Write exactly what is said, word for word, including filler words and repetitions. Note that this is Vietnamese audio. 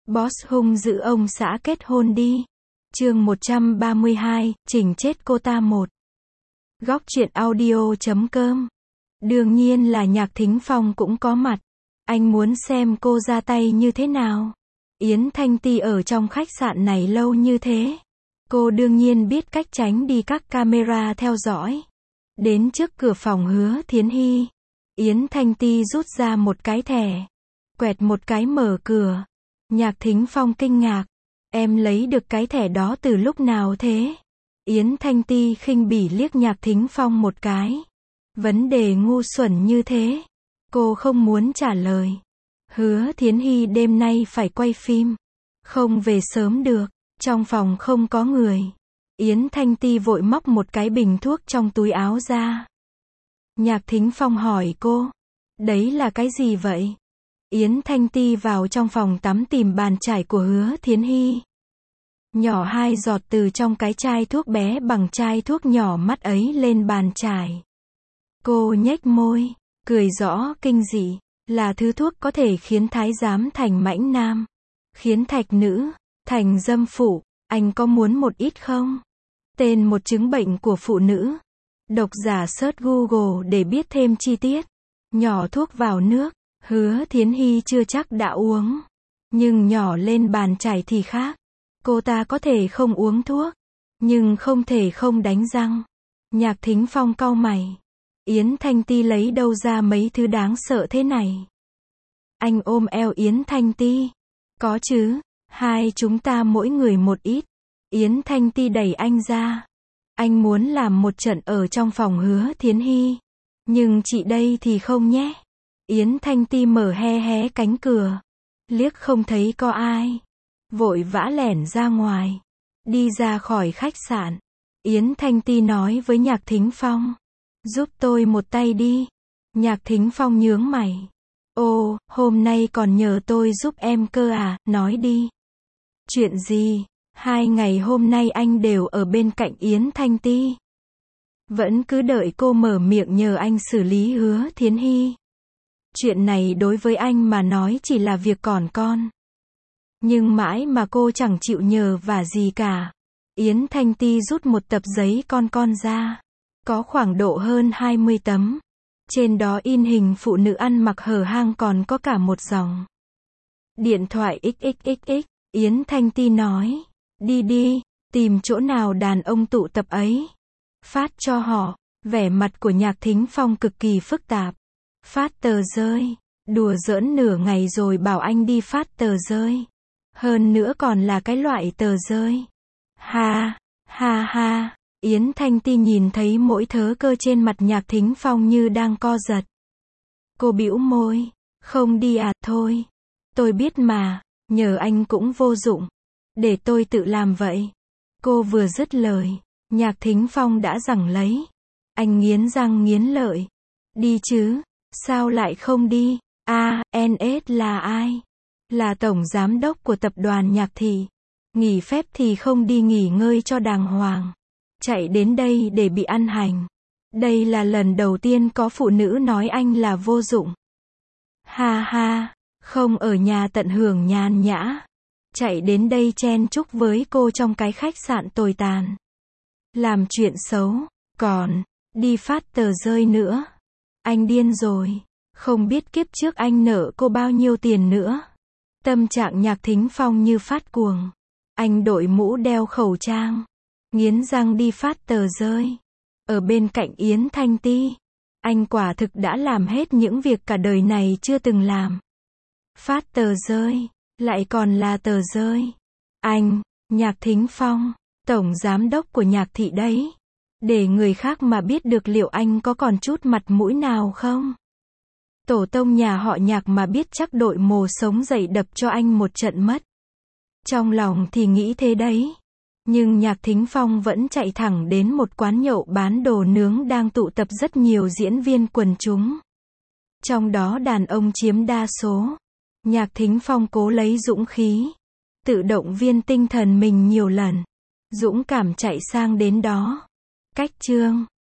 Boss hung dữ ông xã kết hôn đi. Chương một trăm ba mươi hai, chỉnh chết cô ta một. Góc truyện audio chấm com. Đương nhiên là Nhạc Thính Phong cũng có mặt. Anh muốn xem cô ra tay như thế nào. Yến Thanh Ti ở trong khách sạn này lâu như thế. Cô đương nhiên biết cách tránh đi các camera theo dõi. Đến trước cửa phòng Hứa Thiến Hy, Yến Thanh Ti rút ra một cái thẻ. Quẹt một cái mở cửa. Nhạc Thính Phong kinh ngạc. Em lấy được cái thẻ đó từ lúc nào thế? Yến Thanh Ti khinh bỉ liếc Nhạc Thính Phong một cái. Vấn đề ngu xuẩn như thế. Cô không muốn trả lời. Hứa Thiến Hy đêm nay phải quay phim. Không về sớm được. Trong phòng không có người. Yến Thanh Ti vội móc một cái bình thuốc trong túi áo ra. Nhạc Thính Phong hỏi cô. Đấy là cái gì vậy? Yến Thanh Ti vào trong phòng tắm tìm bàn chải của Hứa Thiến Hy. Nhỏ hai giọt từ trong cái chai thuốc bé bằng chai thuốc nhỏ mắt ấy lên bàn chải. Cô nhếch môi, cười rõ kinh dị. Là thứ thuốc có thể khiến thái giám thành mãnh nam. Khiến thạch nữ, thành dâm phụ. Anh có muốn một ít không? Tên một chứng bệnh của phụ nữ. Độc giả search Google để biết thêm chi tiết. Nhỏ thuốc vào nước. Hứa Thiến Hy chưa chắc đã uống. Nhưng nhỏ lên bàn chải thì khác. Cô ta có thể không uống thuốc. Nhưng không thể không đánh răng. Nhạc Thính Phong cau mày. Yến Thanh Ti lấy đâu ra mấy thứ đáng sợ thế này? Anh ôm eo Yến Thanh Ti. Có chứ. Hai chúng ta mỗi người một ít. Yến Thanh Ti đẩy anh ra. Anh muốn làm một trận ở trong phòng Hứa Thiến Hy. Nhưng chị đây thì không nhé. Yến Thanh Ti mở hé hé cánh cửa. Liếc không thấy có ai. Vội vã lẻn ra ngoài. Đi ra khỏi khách sạn. Yến Thanh Ti nói với Nhạc Thính Phong. Giúp tôi một tay đi. Nhạc Thính Phong nhướng mày. Ồ, hôm nay còn nhờ tôi giúp em cơ à, nói đi. Chuyện gì? Hai ngày hôm nay anh đều ở bên cạnh Yến Thanh Ti. Vẫn cứ đợi cô mở miệng nhờ anh xử lý Hứa Thiến Hy. Chuyện này đối với anh mà nói chỉ là việc còn con. Nhưng mãi mà cô chẳng chịu nhờ vả gì cả. Yến Thanh Ti rút một tập giấy con con ra. Có khoảng độ hơn hai mươi tấm. Trên đó in hình phụ nữ ăn mặc hở hang còn có cả một dòng. Điện thoại xxxx. Yến Thanh Ti nói. Đi đi, tìm chỗ nào đàn ông tụ tập ấy. Phát cho họ. Vẻ mặt của Nhạc Thính Phong cực kỳ phức tạp. Phát tờ rơi. Đùa giỡn nửa ngày rồi bảo anh đi phát tờ rơi. Hơn nữa còn là cái loại tờ rơi. Ha, ha ha. Yến Thanh Ti nhìn thấy mỗi thớ cơ trên mặt Nhạc Thính Phong như đang co giật. Cô bĩu môi. Không đi à, thôi. Tôi biết mà, nhờ anh cũng vô dụng. Để tôi tự làm vậy. Cô vừa dứt lời. Nhạc Thính Phong đã giằng lấy. Anh nghiến răng nghiến lợi. Đi chứ. Sao lại không đi? A, en ét là ai? Là tổng giám đốc của tập đoàn Nhạc Thị. Nghỉ phép thì không đi nghỉ ngơi cho đàng hoàng. Chạy đến đây để bị ăn hành. Đây là lần đầu tiên có phụ nữ nói anh là vô dụng. Ha ha, không ở nhà tận hưởng nhàn nhã. Chạy đến đây chen chúc với cô trong cái khách sạn tồi tàn. Làm chuyện xấu, còn đi phát tờ rơi nữa. Anh điên rồi. Không biết kiếp trước anh nợ cô bao nhiêu tiền nữa. Tâm trạng Nhạc Thính Phong như phát cuồng. Anh đội mũ đeo khẩu trang. Nghiến răng đi phát tờ rơi. Ở bên cạnh Yến Thanh Ti. Anh quả thực đã làm hết những việc cả đời này chưa từng làm. Phát tờ rơi. Lại còn là tờ rơi. Anh, Nhạc Thính Phong, tổng giám đốc của Nhạc Thị đấy. Để người khác mà biết được liệu anh có còn chút mặt mũi nào không? Tổ tông nhà họ Nhạc mà biết chắc đội mồ sống dậy đập cho anh một trận mất. Trong lòng thì nghĩ thế đấy. Nhưng Nhạc Thính Phong vẫn chạy thẳng đến một quán nhậu bán đồ nướng đang tụ tập rất nhiều diễn viên quần chúng. Trong đó đàn ông chiếm đa số. Nhạc Thính Phong cố lấy dũng khí. Tự động viên tinh thần mình nhiều lần. Dũng cảm chạy sang đến đó. Cách chương.